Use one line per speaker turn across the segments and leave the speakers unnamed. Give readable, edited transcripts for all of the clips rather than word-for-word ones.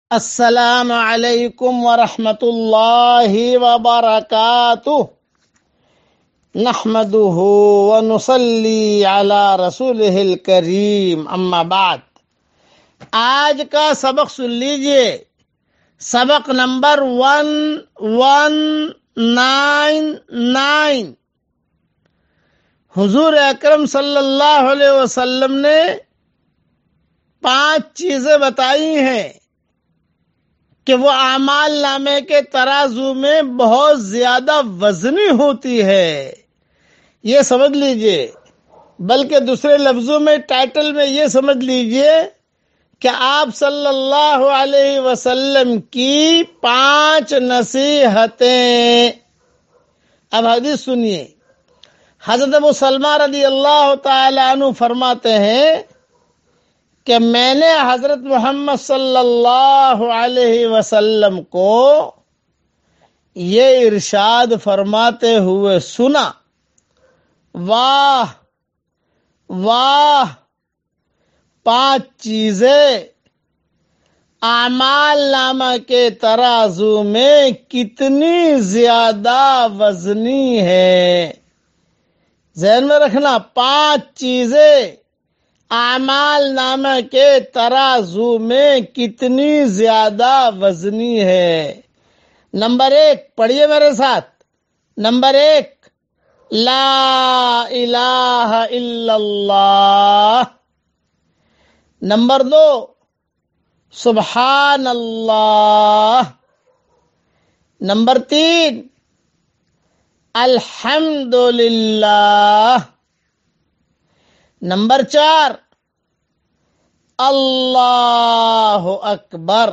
السلام علیکم ورحمۃ اللہ وبرکاتہ نحمده ونصلی علی رسولہ الکریم اما بعد۔ آج کا سبق سن لیجئے، سبق نمبر 1199۔ حضور اکرم صلی اللہ علیہ وسلم نے 5 چیزیں بتائی ہیں کہ وہ اعمال نامے کے ترازو میں بہت زیادہ وزنی ہوتی ہے، یہ سمجھ لیجئے۔ بلکہ دوسرے لفظوں میں ٹائٹل میں یہ سمجھ لیجئے کہ آپ صلی اللہ علیہ وسلم کی 5 نصیحتیں۔ اب حدیث سنیے، حضرت ابو سلمہ رضی اللہ تعالی عنہ فرماتے ہیں کہ میں نے حضرت محمد صلی اللہ علیہ وسلم کو یہ ارشاد فرماتے ہوئے سنا، واہ واہ، 5 چیزیں اعمال نامہ کے ترازو میں کتنی زیادہ وزنی ہے۔ ذہن میں رکھنا، 5 چیزیں اعمال نامہ کے ترازو میں کتنی زیادہ وزنی ہے۔ نمبر 1 پڑھیے میرے ساتھ۔ نمبر 1، لا الہ الا اللہ۔ نمبر 2، سبحان اللہ۔ نمبر 3، الحمدللہ۔ نمبر 4، اللہ اکبر۔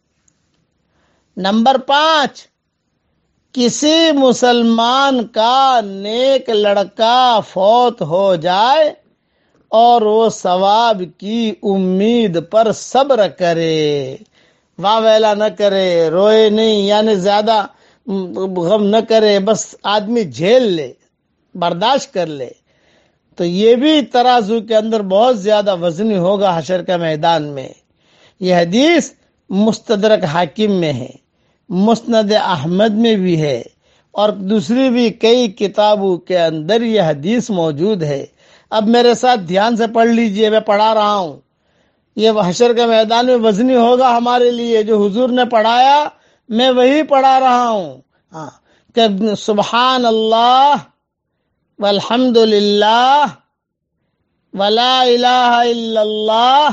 نمبر 5، کسی مسلمان کا نیک لڑکا فوت ہو جائے اور وہ ثواب کی امید پر صبر کرے، واہ ویلا نہ کرے، روئے نہیں، یعنی زیادہ غم نہ کرے، بس آدمی جھیل لے، برداشت کر لے، تو یہ بھی ترازو کے اندر بہت زیادہ وزنی ہوگا حشر کے میدان میں۔ یہ حدیث مستدرک حاکم میں ہے، مسند احمد میں بھی ہے، اور دوسری بھی کئی کتابوں کے اندر یہ حدیث موجود ہے۔ اب میرے ساتھ دھیان سے پڑھ لیجئے، میں پڑھا رہا ہوں، یہ حشر کے میدان میں وزنی ہوگا ہمارے لیے۔ جو حضور نے پڑھایا میں وہی پڑھا رہا ہوں، کہ سبحان اللہ والحمد للہ ولا الہ الا اللہ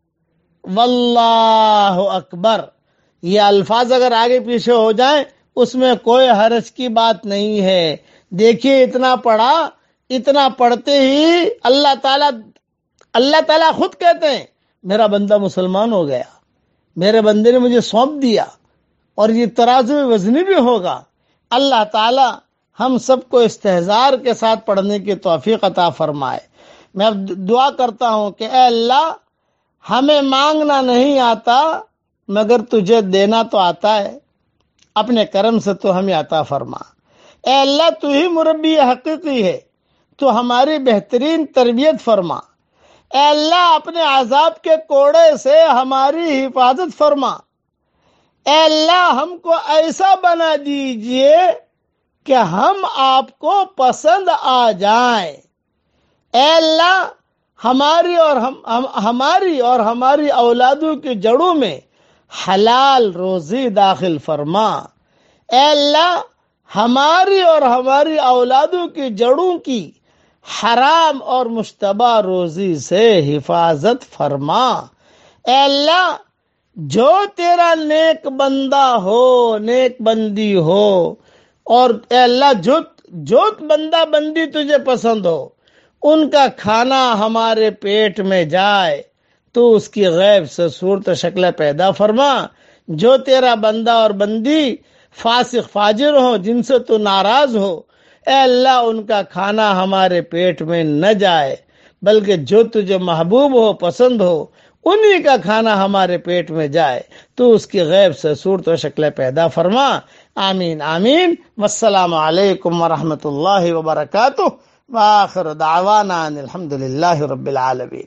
واللہ اکبر۔ یہ الفاظ اگر آگے پیچھے ہو جائیں اس میں کوئی حرج کی بات نہیں ہے۔ دیکھیے اتنا پڑھا، اتنا پڑھتے ہی اللہ تعالیٰ خود کہتے ہیں میرا بندہ مسلمان ہو گیا، میرے بندے نے مجھے سونپ دیا، اور یہ ترازو وزنی بھی ہوگا۔ اللہ تعالیٰ ہم سب کو استحضار کے ساتھ پڑھنے کی توفیق عطا فرمائے۔ میں اب دعا کرتا ہوں کہ اے اللہ، ہمیں مانگنا نہیں آتا مگر تجھے دینا تو آتا ہے، اپنے کرم سے تو ہمیں عطا فرما۔ اے اللہ، تو ہی مربی حقیقی ہے، تو ہماری بہترین تربیت فرما۔ اے اللہ، اپنے عذاب کے کوڑے سے ہماری حفاظت فرما۔ اے اللہ، ہم کو ایسا بنا دیجئے کہ ہم آپ کو پسند آ جائیں۔ اے اللہ، ہماری اور ہماری اولادوں کی جڑوں میں حلال روزی داخل فرما۔ اے اللہ، ہماری اور ہماری اولادوں کی جڑوں کی حرام اور مشتبہ روزی سے حفاظت فرما۔ اے اللہ، جو تیرا نیک بندہ ہو، نیک بندی ہو، اور اے اللہ جو بندہ بندی تجھے پسند ہو، ان کا کھانا ہمارے پیٹ میں جائے تو اس کی غیب سے صورت شکل پیدا فرما۔ جو تیرا بندہ اور بندی فاسق فاجر ہو، جن سے تو ناراض ہو، اے اللہ ان کا کھانا ہمارے پیٹ میں نہ جائے، بلکہ جو تجھے محبوب ہو، پسند ہو، انہی کا کھانا ہمارے پیٹ میں جائے تو اس کی غیب سے صورت و شکل پیدا فرما۔ آمین آمین۔ والسلام علیکم ورحمۃ اللہ وبرکاتہ، وآخر دعوانا ان الحمد للہ رب العالمین۔